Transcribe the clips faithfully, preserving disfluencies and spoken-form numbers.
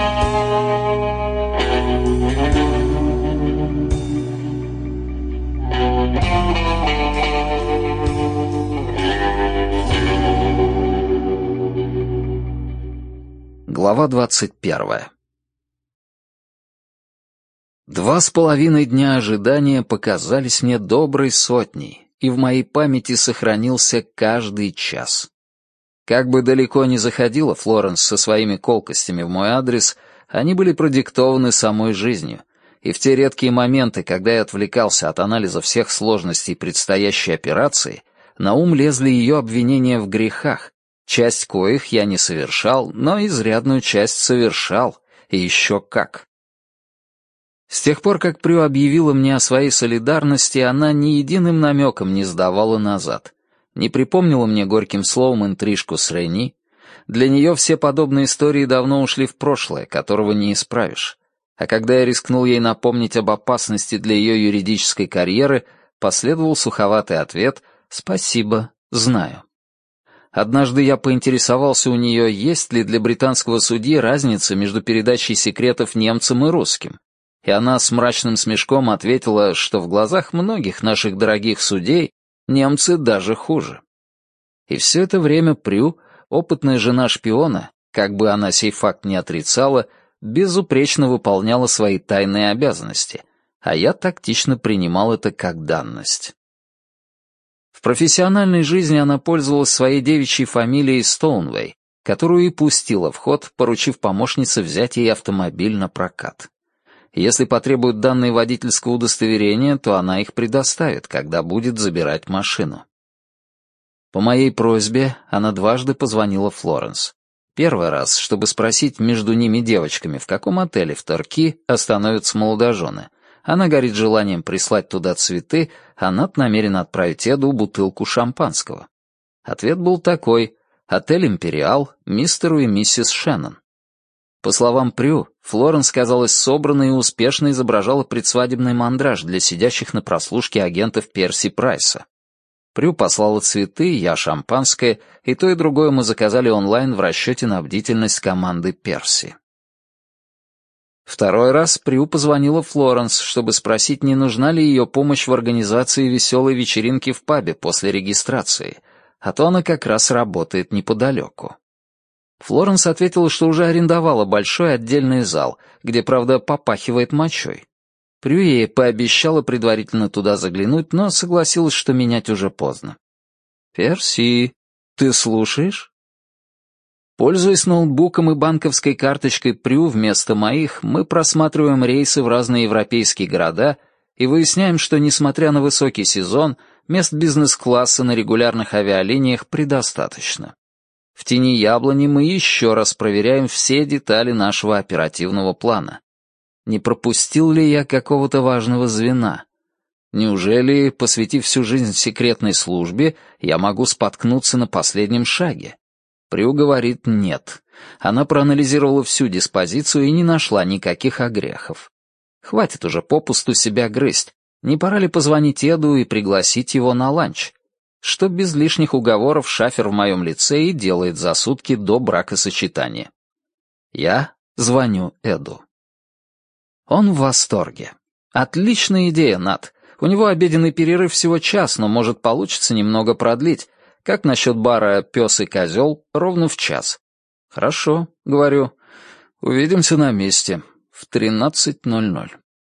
Глава двадцать первая. Два с половиной дня ожидания показались мне доброй сотней, и в моей памяти сохранился каждый час. Как бы далеко ни заходила Флоренс со своими колкостями в мой адрес, они были продиктованы самой жизнью, и в те редкие моменты, когда я отвлекался от анализа всех сложностей предстоящей операции, на ум лезли ее обвинения в грехах, часть коих я не совершал, но изрядную часть совершал, и еще как. С тех пор, как Прю объявила мне о своей солидарности, она ни единым намеком не сдавала назад, не припомнила мне горьким словом интрижку с Рени. Для нее все подобные истории давно ушли в прошлое, которого не исправишь. А когда я рискнул ей напомнить об опасности для ее юридической карьеры, последовал суховатый ответ «Спасибо, знаю». Однажды я поинтересовался у нее, есть ли для британского судьи разница между передачей секретов немцам и русским, и она с мрачным смешком ответила, что в глазах многих наших дорогих судей немцы даже хуже. И все это время Прю, опытная жена шпиона, как бы она сей факт не отрицала, безупречно выполняла свои тайные обязанности, а я тактично принимал это как данность. В профессиональной жизни она пользовалась своей девичьей фамилией Стоунвей, которую и пустила в ход, поручив помощнице взять ей автомобиль на прокат. Если потребуют данные водительского удостоверения, то она их предоставит, когда будет забирать машину. По моей просьбе она дважды позвонила Флоренс. Первый раз, чтобы спросить между ними девочками, в каком отеле в Торки остановятся молодожены. Она горит желанием прислать туда цветы, а Нат намерен отправить Эду бутылку шампанского. Ответ был такой: отель «Империал», мистеру и миссис Шеннон. По словам Прю, Флоренс казалась собранной и успешно изображала предсвадебный мандраж для сидящих на прослушке агентов Перси Прайса. Прю послала цветы, я шампанское, и то и другое мы заказали онлайн в расчете на бдительность команды Перси. Второй раз Прю позвонила Флоренс, чтобы спросить, не нужна ли ее помощь в организации веселой вечеринки в пабе после регистрации, а то она как раз работает неподалеку. Флоренс ответила, что уже арендовала большой отдельный зал, где, правда, попахивает мочой. Прю ей пообещала предварительно туда заглянуть, но согласилась, что менять уже поздно. «Перси, ты слушаешь?» Пользуясь ноутбуком и банковской карточкой Прю вместо моих, мы просматриваем рейсы в разные европейские города и выясняем, что, несмотря на высокий сезон, мест бизнес-класса на регулярных авиалиниях предостаточно. В тени яблони мы еще раз проверяем все детали нашего оперативного плана. Не пропустил ли я какого-то важного звена? Неужели, посвятив всю жизнь секретной службе, я могу споткнуться на последнем шаге? Прю говорит «нет». Она проанализировала всю диспозицию и не нашла никаких огрехов. Хватит уже попусту себя грызть. Не пора ли позвонить Эду и пригласить его на ланч? Что без лишних уговоров Шафер в моем лице и делает за сутки до бракосочетания. Я звоню Эду. Он в восторге. Отличная идея, Нат. У него обеденный перерыв всего час, но, может, получится немного продлить. Как насчет бара «Пес и козел» ровно в час? Хорошо, говорю. Увидимся на месте в тринадцать ноль ноль.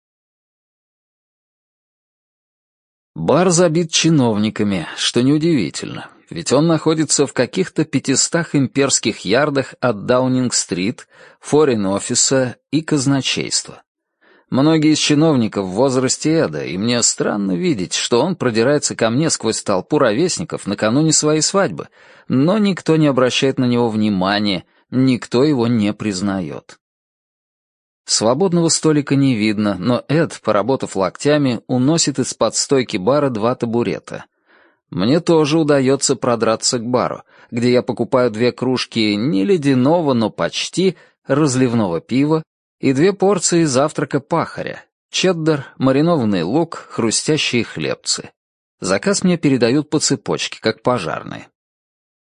Бар забит чиновниками, что неудивительно, ведь он находится в каких-то пятистах имперских ярдах от Даунинг-стрит, форин-офиса и казначейства. Многие из чиновников в возрасте Эда, и мне странно видеть, что он продирается ко мне сквозь толпу ровесников накануне своей свадьбы, но никто не обращает на него внимания, никто его не признает. Свободного столика не видно, но Эд, поработав локтями, уносит из-под стойки бара два табурета. Мне тоже удается продраться к бару, где я покупаю две кружки не ледяного, но почти разливного пива, и две порции завтрака пахаря, чеддер, маринованный лук, хрустящие хлебцы. Заказ мне передают по цепочке, как пожарные.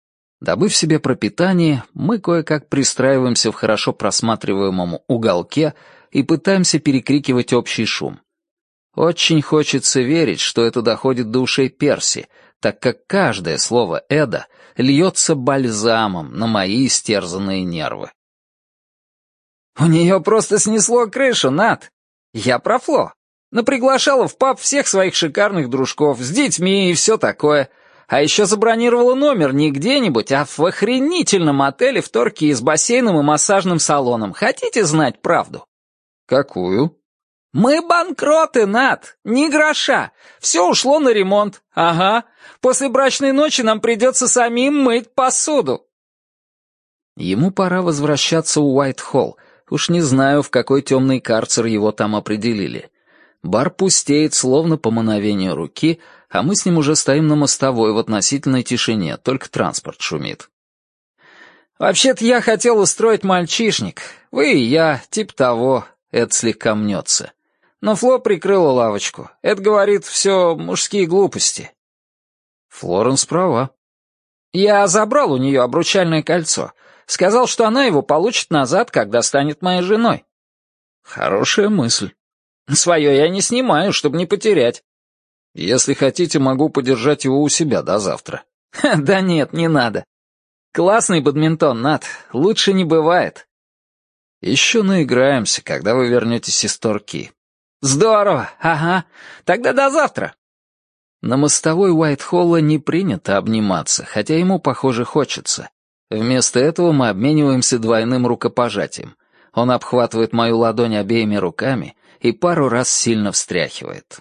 Добыв себе пропитание, мы кое-как пристраиваемся в хорошо просматриваемом уголке и пытаемся перекрикивать общий шум. Очень хочется верить, что это доходит до ушей Перси, так как каждое слово Эда льется бальзамом на мои истерзанные нервы. «У нее просто снесло крышу, Нат. Я про Фло. Наприглашала в паб всех своих шикарных дружков, с детьми и все такое. А еще забронировала номер не где-нибудь, а в охренительном отеле в Торкии с бассейном и массажным салоном. Хотите знать правду?» «Какую?» «Мы банкроты, Нат! Ни гроша! Все ушло на ремонт. Ага. После брачной ночи нам придется самим мыть посуду». Ему пора возвращаться в Уайт-Холл. Уж не знаю, в какой темный карцер его там определили. Бар пустеет, словно по мановению руки, а мы с ним уже стоим на мостовой в относительной тишине, только транспорт шумит. «Вообще-то я хотел устроить мальчишник. Вы и я, типа того», — Эд слегка мнется. Но Фло прикрыла лавочку. Это, говорит, все мужские глупости. Флоренс права. Я забрал у нее обручальное кольцо. Сказал, что она его получит назад, когда станет моей женой. Хорошая мысль. Свое я не снимаю, чтобы не потерять. Если хотите, могу подержать его у себя до завтра. Да нет, не надо. Классный бадминтон, Нат. Лучше не бывает. Еще наиграемся, когда вы вернетесь из Торки. Здорово, ага. Тогда до завтра. На мостовой Уайт-Холла не принято обниматься, хотя ему, похоже, хочется. Вместо этого мы обмениваемся двойным рукопожатием. Он обхватывает мою ладонь обеими руками и пару раз сильно встряхивает.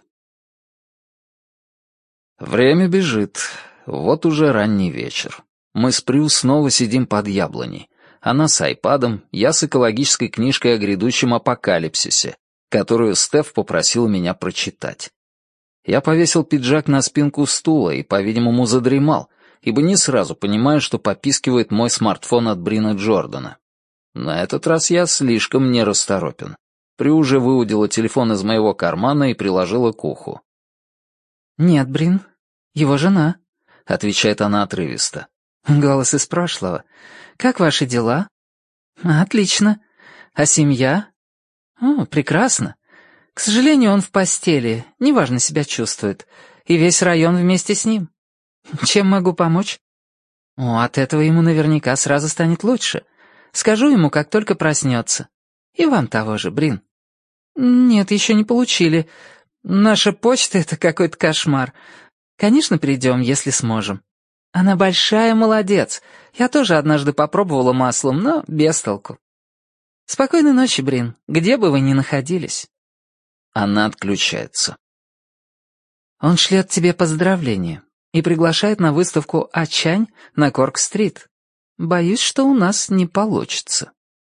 Время бежит. Вот уже ранний вечер. Мы с Прю снова сидим под яблоней. Она с айпадом, я с экологической книжкой о грядущем апокалипсисе, которую Стеф попросил меня прочитать. Я повесил пиджак на спинку стула и, по-видимому, задремал, ибо не сразу понимаю, что попискивает мой смартфон от Брина Джордана. На этот раз я слишком нерасторопен. Прю уже выудила телефон из моего кармана и приложила к уху. «Нет, Брин, его жена», — отвечает она отрывисто. «Голос из прошлого. Как ваши дела?» «Отлично. А семья?» «О, прекрасно. К сожалению, он в постели, неважно себя чувствует, и весь район вместе с ним. Чем могу помочь?» «О, от этого ему наверняка сразу станет лучше. Скажу ему, как только проснется. И вам того же, Брин». «Нет, еще не получили. Наша почта — это какой-то кошмар. Конечно, придем, если сможем. Она большая молодец. Я тоже однажды попробовала маслом, но без толку. Спокойной ночи, Брин, где бы вы ни находились». Она отключается. Он шлет тебе поздравления и приглашает на выставку «Ачань» на Корк-стрит. Боюсь, что у нас не получится.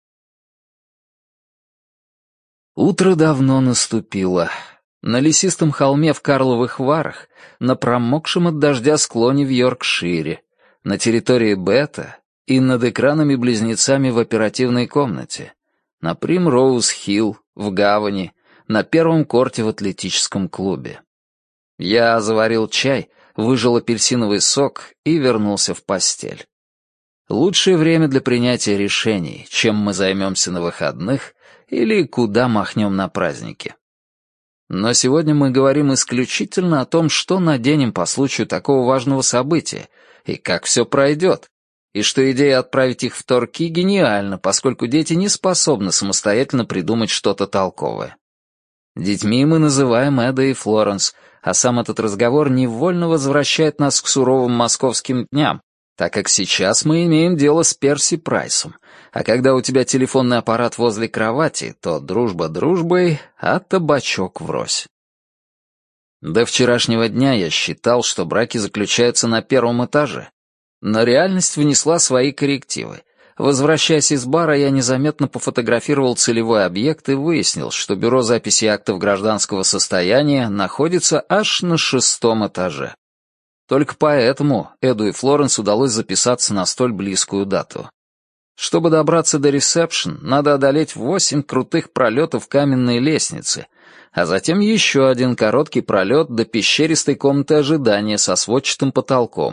Утро давно наступило. На лесистом холме в Карловых Варах, на промокшем от дождя склоне в Йоркшире, на территории Бета и над экранами-близнецами в оперативной комнате, на Примроуз-Хилл, в Гавани, на первом корте в атлетическом клубе. Я заварил чай, выжал апельсиновый сок и вернулся в постель. Лучшее время для принятия решений, чем мы займемся на выходных или куда махнем на праздники. Но сегодня мы говорим исключительно о том, что наденем по случаю такого важного события и как все пройдет, и что идея отправить их в Торки гениальна, поскольку дети не способны самостоятельно придумать что-то толковое. Детьми мы называем Эда и Флоренс, а сам этот разговор невольно возвращает нас к суровым московским дням, так как сейчас мы имеем дело с Перси Прайсом, а когда у тебя телефонный аппарат возле кровати, то дружба дружбой, а табачок врозь. До вчерашнего дня я считал, что браки заключаются на первом этаже, но реальность внесла свои коррективы. Возвращаясь из бара, я незаметно пофотографировал целевой объект и выяснил, что бюро записи актов гражданского состояния находится аж на шестом этаже. Только поэтому Эду и Флоренс удалось записаться на столь близкую дату. Чтобы добраться до ресепшн, надо одолеть восемь крутых пролетов каменной лестницы, а затем еще один короткий пролет до пещеристой комнаты ожидания со сводчатым потолком,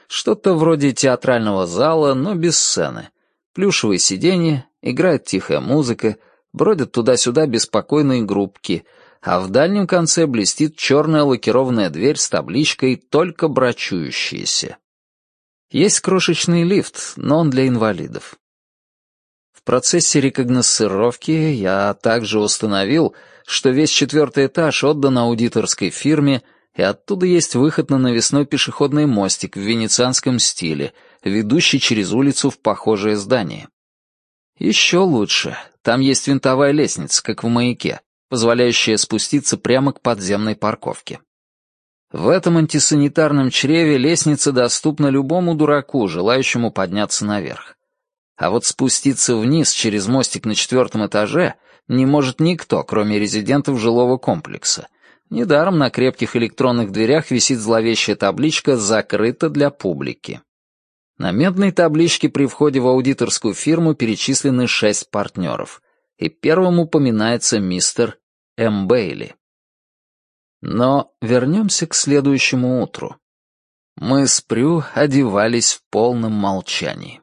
Что-то вроде театрального зала, но без сцены. Плюшевые сиденья, играет тихая музыка, бродят туда-сюда беспокойные группки, а в дальнем конце блестит черная лакированная дверь с табличкой «Только брачующиеся». Есть крошечный лифт, но он для инвалидов. В процессе рекогносцировки я также установил, что весь четвертый этаж отдан аудиторской фирме, и оттуда есть выход на навесной пешеходный мостик в венецианском стиле, ведущий через улицу в похожее здание. Еще лучше, там есть винтовая лестница, как в «Маяке», позволяющая спуститься прямо к подземной парковке. В этом антисанитарном чреве лестница доступна любому дураку, желающему подняться наверх. А вот спуститься вниз через мостик на четвертом этаже не может никто, кроме резидентов жилого комплекса. Недаром на крепких электронных дверях висит зловещая табличка «Закрыто для публики». На медной табличке при входе в аудиторскую фирму перечислены шесть партнеров, и первым упоминается мистер М. Бейли. Но вернемся к следующему утру. Мы с Прю одевались в полном молчании.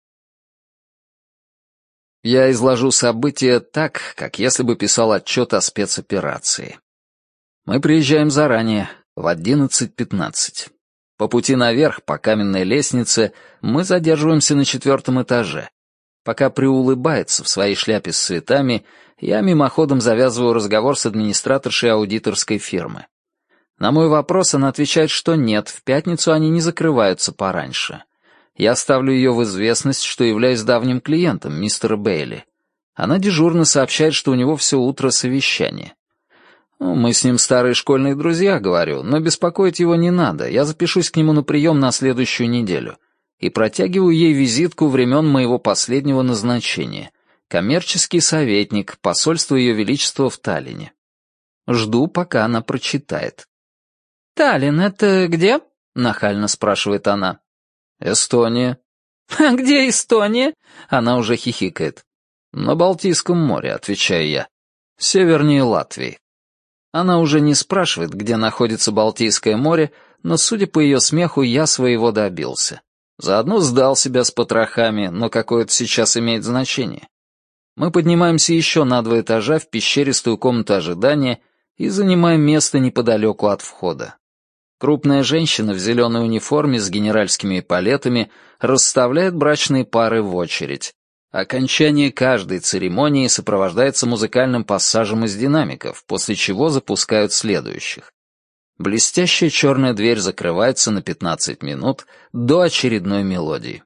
Я изложу события так, как если бы писал отчет о спецоперации. Мы приезжаем заранее, в одиннадцать пятнадцать. По пути наверх, по каменной лестнице, мы задерживаемся на четвертом этаже. Пока Прю улыбается в своей шляпе с цветами, я мимоходом завязываю разговор с администраторшей аудиторской фирмы. На мой вопрос она отвечает, что нет, в пятницу они не закрываются пораньше. Я ставлю ее в известность, что являюсь давним клиентом мистера Бейли. Она дежурно сообщает, что у него все утро совещание. Ну, мы с ним старые школьные друзья, говорю, но беспокоить его не надо, я запишусь к нему на прием на следующую неделю. И протягиваю ей визитку времен моего последнего назначения. Коммерческий советник, посольство Ее Величества в Таллине. Жду, пока она прочитает. «Таллин, это где?» — нахально спрашивает она. «Эстония». «А где Эстония?» Она уже хихикает. «На Балтийском море», — отвечаю я. «Севернее Латвии». Она уже не спрашивает, где находится Балтийское море, но, судя по ее смеху, я своего добился. Заодно сдал себя с потрохами, но какое это сейчас имеет значение. Мы поднимаемся еще на два этажа в пещеристую комнату ожидания и занимаем место неподалеку от входа. Крупная женщина в зеленой униформе с генеральскими эполетами расставляет брачные пары в очередь. Окончание каждой церемонии сопровождается музыкальным пассажем из динамиков, после чего запускают следующих. Блестящая черная дверь закрывается на пятнадцать минут до очередной мелодии.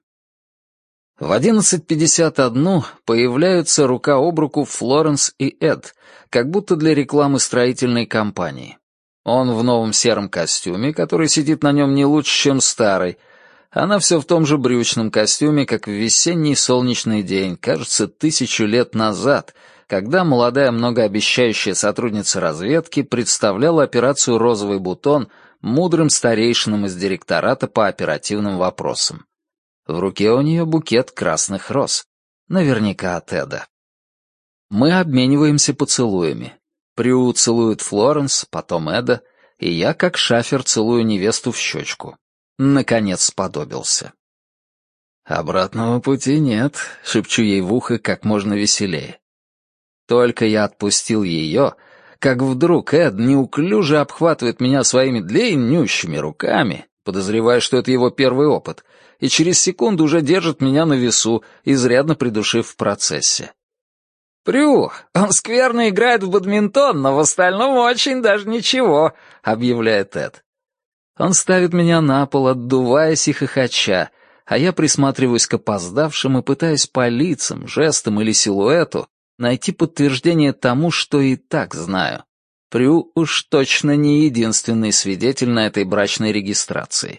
В одиннадцать пятьдесят один появляются рука об руку Флоренс и Эд, как будто для рекламы строительной компании. Он в новом сером костюме, который сидит на нем не лучше, чем старый. Она все в том же брючном костюме, как в весенний солнечный день, кажется, тысячу лет назад, когда молодая многообещающая сотрудница разведки представляла операцию «Розовый бутон» мудрым старейшинам из директората по оперативным вопросам. В руке у нее букет красных роз, наверняка от Эда. Мы обмениваемся поцелуями. Прю целует Флоренс, потом Эда, и я, как шафер, целую невесту в щечку. Наконец сподобился. «Обратного пути нет», — шепчу ей в ухо как можно веселее. Только я отпустил ее, как вдруг Эд неуклюже обхватывает меня своими длиннющими руками, подозревая, что это его первый опыт, и через секунду уже держит меня на весу, изрядно придушив в процессе. «Прю, он скверно играет в бадминтон, но в остальном очень даже ничего», — объявляет Эд. Он ставит меня на пол, отдуваясь и хохоча, а я присматриваюсь к опоздавшим и пытаюсь по лицам, жестам или силуэту найти подтверждение тому, что и так знаю. Прю уж точно не единственный свидетель на этой брачной регистрации.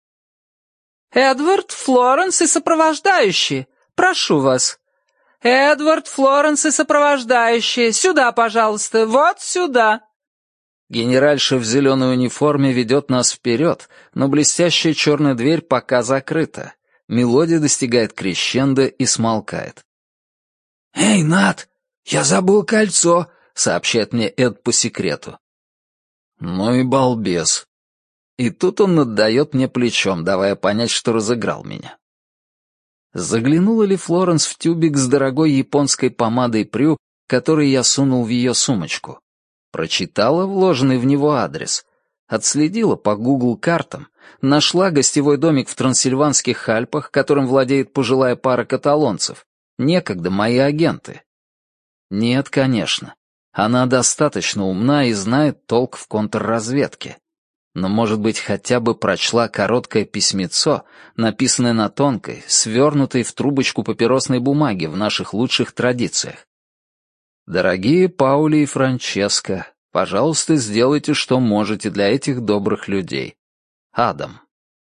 «Эдвард, Флоренс и сопровождающие, прошу вас. Эдвард, Флоренс и сопровождающие, сюда, пожалуйста, вот сюда». Генеральша в зеленой униформе ведет нас вперед, но блестящая черная дверь пока закрыта. Мелодия достигает крещендо и смолкает. «Эй, Нат, я забыл кольцо», — сообщает мне Эд по секрету. «Ну и балбес». И тут он отдает мне плечом, давая понять, что разыграл меня. Заглянула ли Флоренс в тюбик с дорогой японской помадой Прю, который я сунул в ее сумочку? Прочитала вложенный в него адрес. Отследила по Google картам, нашла гостевой домик в Трансильванских Альпах, которым владеет пожилая пара каталонцев, некогда мои агенты. Нет, конечно, она достаточно умна и знает толк в контрразведке. Но, может быть, хотя бы прочла короткое письмецо, написанное на тонкой, свернутой в трубочку папиросной бумаги в наших лучших традициях. «Дорогие Паули и Франческо, пожалуйста, сделайте, что можете для этих добрых людей. Адам».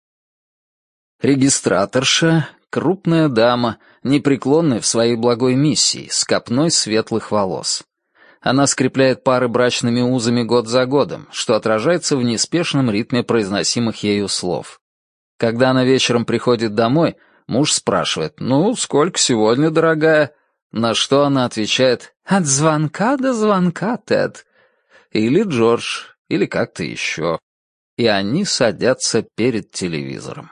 Регистраторша, крупная дама, непреклонная в своей благой миссии, с копной светлых волос. Она скрепляет пары брачными узами год за годом, что отражается в неспешном ритме произносимых ею слов. Когда она вечером приходит домой, муж спрашивает: «Ну, сколько сегодня, дорогая?» На что она отвечает: «От звонка до звонка, Тед». Или Джордж, или как-то еще. И они садятся перед телевизором.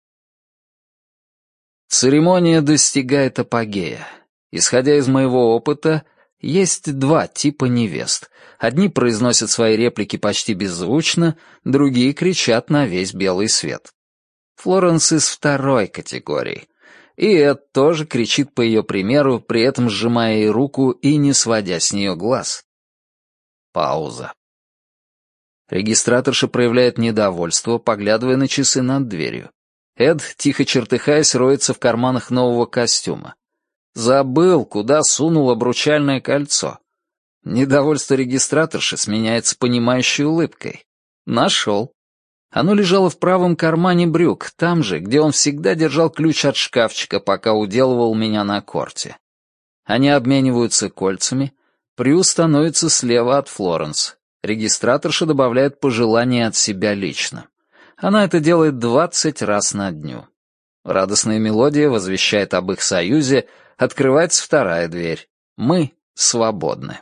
Церемония достигает апогея. Исходя из моего опыта, есть два типа невест. Одни произносят свои реплики почти беззвучно, другие кричат на весь белый свет. Флоренс из второй категории. И Эд тоже кричит по ее примеру, при этом сжимая ей руку и не сводя с нее глаз. Пауза. Регистраторша проявляет недовольство, поглядывая на часы над дверью. Эд, тихо чертыхаясь, роется в карманах нового костюма. Забыл, куда сунул обручальное кольцо. Недовольство регистраторши сменяется понимающей улыбкой. Нашел. Оно лежало в правом кармане брюк, там же, где он всегда держал ключ от шкафчика, пока уделывал меня на корте. Они обмениваются кольцами. Прю становится слева от Флоренс. Регистраторша добавляет пожелание от себя лично. Она это делает двадцать раз на дню. Радостная мелодия возвещает об их союзе. Открывается вторая дверь. Мы свободны.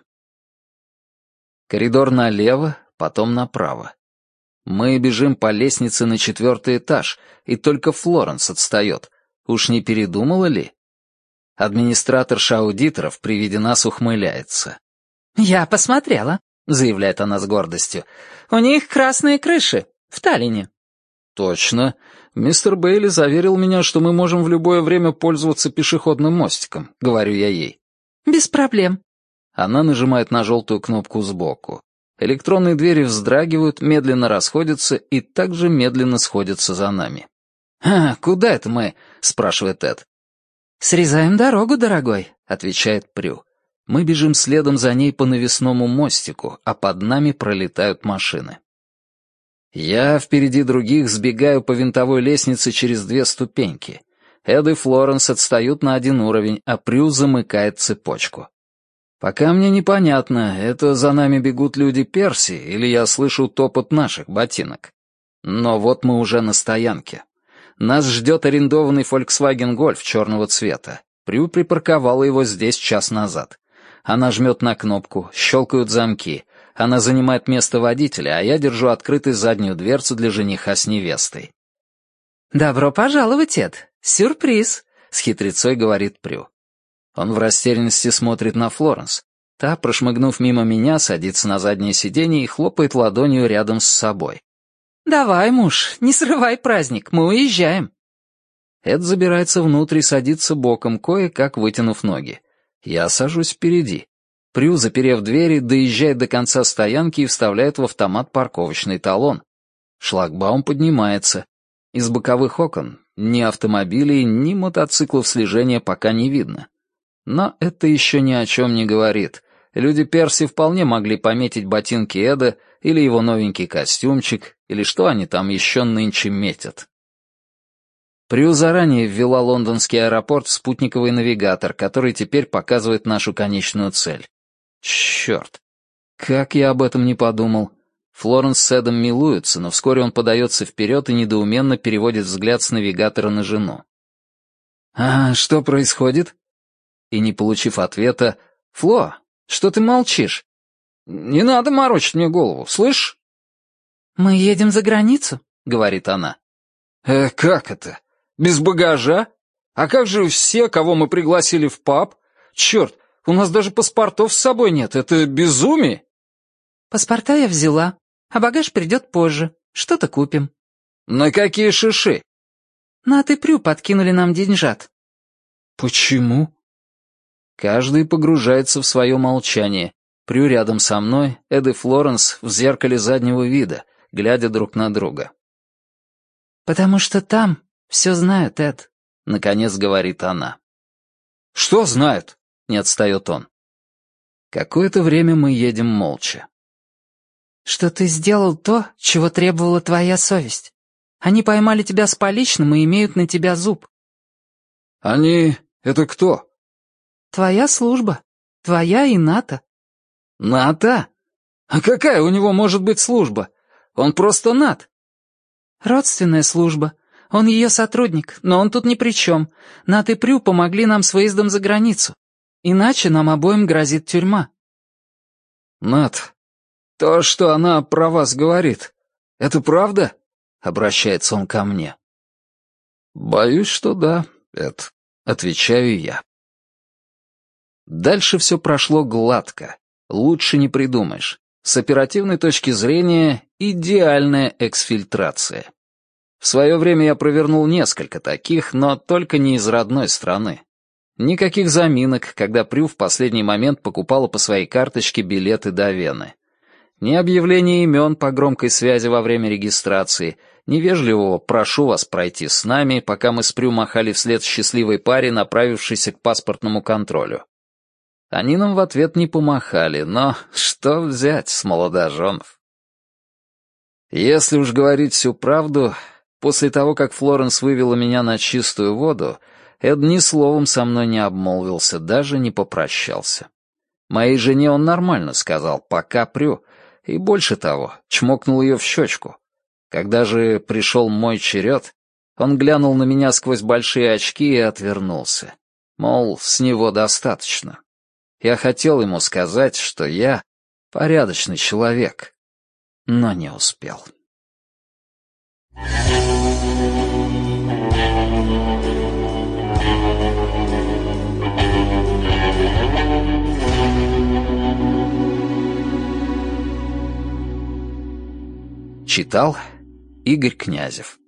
Коридор налево, потом направо. Мы бежим по лестнице на четвертый этаж, и только Флоренс отстает. Уж не передумала ли? Администраторша аудиторов при виде нас ухмыляется. «Я посмотрела», — заявляет она с гордостью. «У них красные крыши в Таллине». «Точно. Мистер Бейли заверил меня, что мы можем в любое время пользоваться пешеходным мостиком», — говорю я ей. «Без проблем». Она нажимает на желтую кнопку сбоку. Электронные двери вздрагивают, медленно расходятся и также медленно сходятся за нами. «А, куда это мы?» — спрашивает Эд. «Срезаем дорогу, дорогой», — отвечает Прю. Мы бежим следом за ней по навесному мостику, а под нами пролетают машины. Я впереди других сбегаю по винтовой лестнице через две ступеньки. Эд и Флоренс отстают на один уровень, а Прю замыкает цепочку. Пока мне непонятно, это за нами бегут люди Перси или я слышу топот наших ботинок. Но вот мы уже на стоянке. Нас ждет арендованный Volkswagen Golf черного цвета. Прю припарковала его здесь час назад. Она жмет на кнопку, щелкают замки. Она занимает место водителя, а я держу открытой заднюю дверцу для жениха с невестой. «Добро пожаловать, Эд. Сюрприз», — с хитрецой говорит Прю. Он в растерянности смотрит на Флоренс. Та, прошмыгнув мимо меня, садится на заднее сиденье и хлопает ладонью рядом с собой. «Давай, муж, не срывай праздник, мы уезжаем». Эд забирается внутрь и садится боком, кое-как вытянув ноги. Я сажусь впереди. Прю, заперев двери, доезжает до конца стоянки и вставляет в автомат парковочный талон. Шлагбаум поднимается. Из боковых окон ни автомобилей, ни мотоциклов слежения пока не видно. Но это еще ни о чем не говорит. Люди Перси вполне могли пометить ботинки Эда или его новенький костюмчик, или что они там еще нынче метят. Прю заранее ввела лондонский аэропорт в спутниковый навигатор, который теперь показывает нашу конечную цель. Черт, как я об этом не подумал. Флоренс с Эдом милуются, но вскоре он подается вперед и недоуменно переводит взгляд с навигатора на жену. «А что происходит?» И, не получив ответа, «Фло, что ты молчишь? Не надо морочить мне голову, слышь?» «Мы едем за границу», — говорит она. «Э, как это? Без багажа? А как же все, кого мы пригласили в паб? Черт, у нас даже паспортов с собой нет, это безумие!» «Паспорта я взяла, а багаж придет позже. Что-то купим». «На какие шиши?» «На ты прю подкинули нам деньжат». «Почему?» Каждый погружается в свое молчание. Прю рядом со мной, Эд и Флоренс в зеркале заднего вида, глядя друг на друга. «Потому что там все знают, Эд», — наконец говорит она. «Что знают?» — не отстает он. Какое-то время мы едем молча. «Что ты сделал то, чего требовала твоя совесть. Они поймали тебя с поличным и имеют на тебя зуб». «Они... это кто?» «Твоя служба. Твоя и НАТО». «НАТО? А какая у него может быть служба? Он просто Нат». «Родственная служба. Он ее сотрудник, но он тут ни при чем. Нат и Прю помогли нам с выездом за границу. Иначе нам обоим грозит тюрьма». «Нат, то, что она про вас говорит, это правда?» — обращается он ко мне. «Боюсь, что да, Эд», — отвечаю я. Дальше все прошло гладко. Лучше не придумаешь. С оперативной точки зрения, идеальная эксфильтрация. В свое время я провернул несколько таких, но только не из родной страны. Никаких заминок, когда Прю в последний момент покупала по своей карточке билеты до Вены. Ни объявления имен по громкой связи во время регистрации, ни вежливого «прошу вас пройти с нами», пока мы с Прю махали вслед счастливой паре, направившейся к паспортному контролю. Они нам в ответ не помахали, но что взять с молодоженов? Если уж говорить всю правду, после того, как Флоренс вывела меня на чистую воду, Эд ни словом со мной не обмолвился, даже не попрощался. Моей жене он нормально сказал «пока, Прю», и больше того, чмокнул ее в щечку. Когда же пришел мой черед, он глянул на меня сквозь большие очки и отвернулся. Мол, с него достаточно. Я хотел ему сказать, что я порядочный человек, но не успел. Читал Игорь Князев.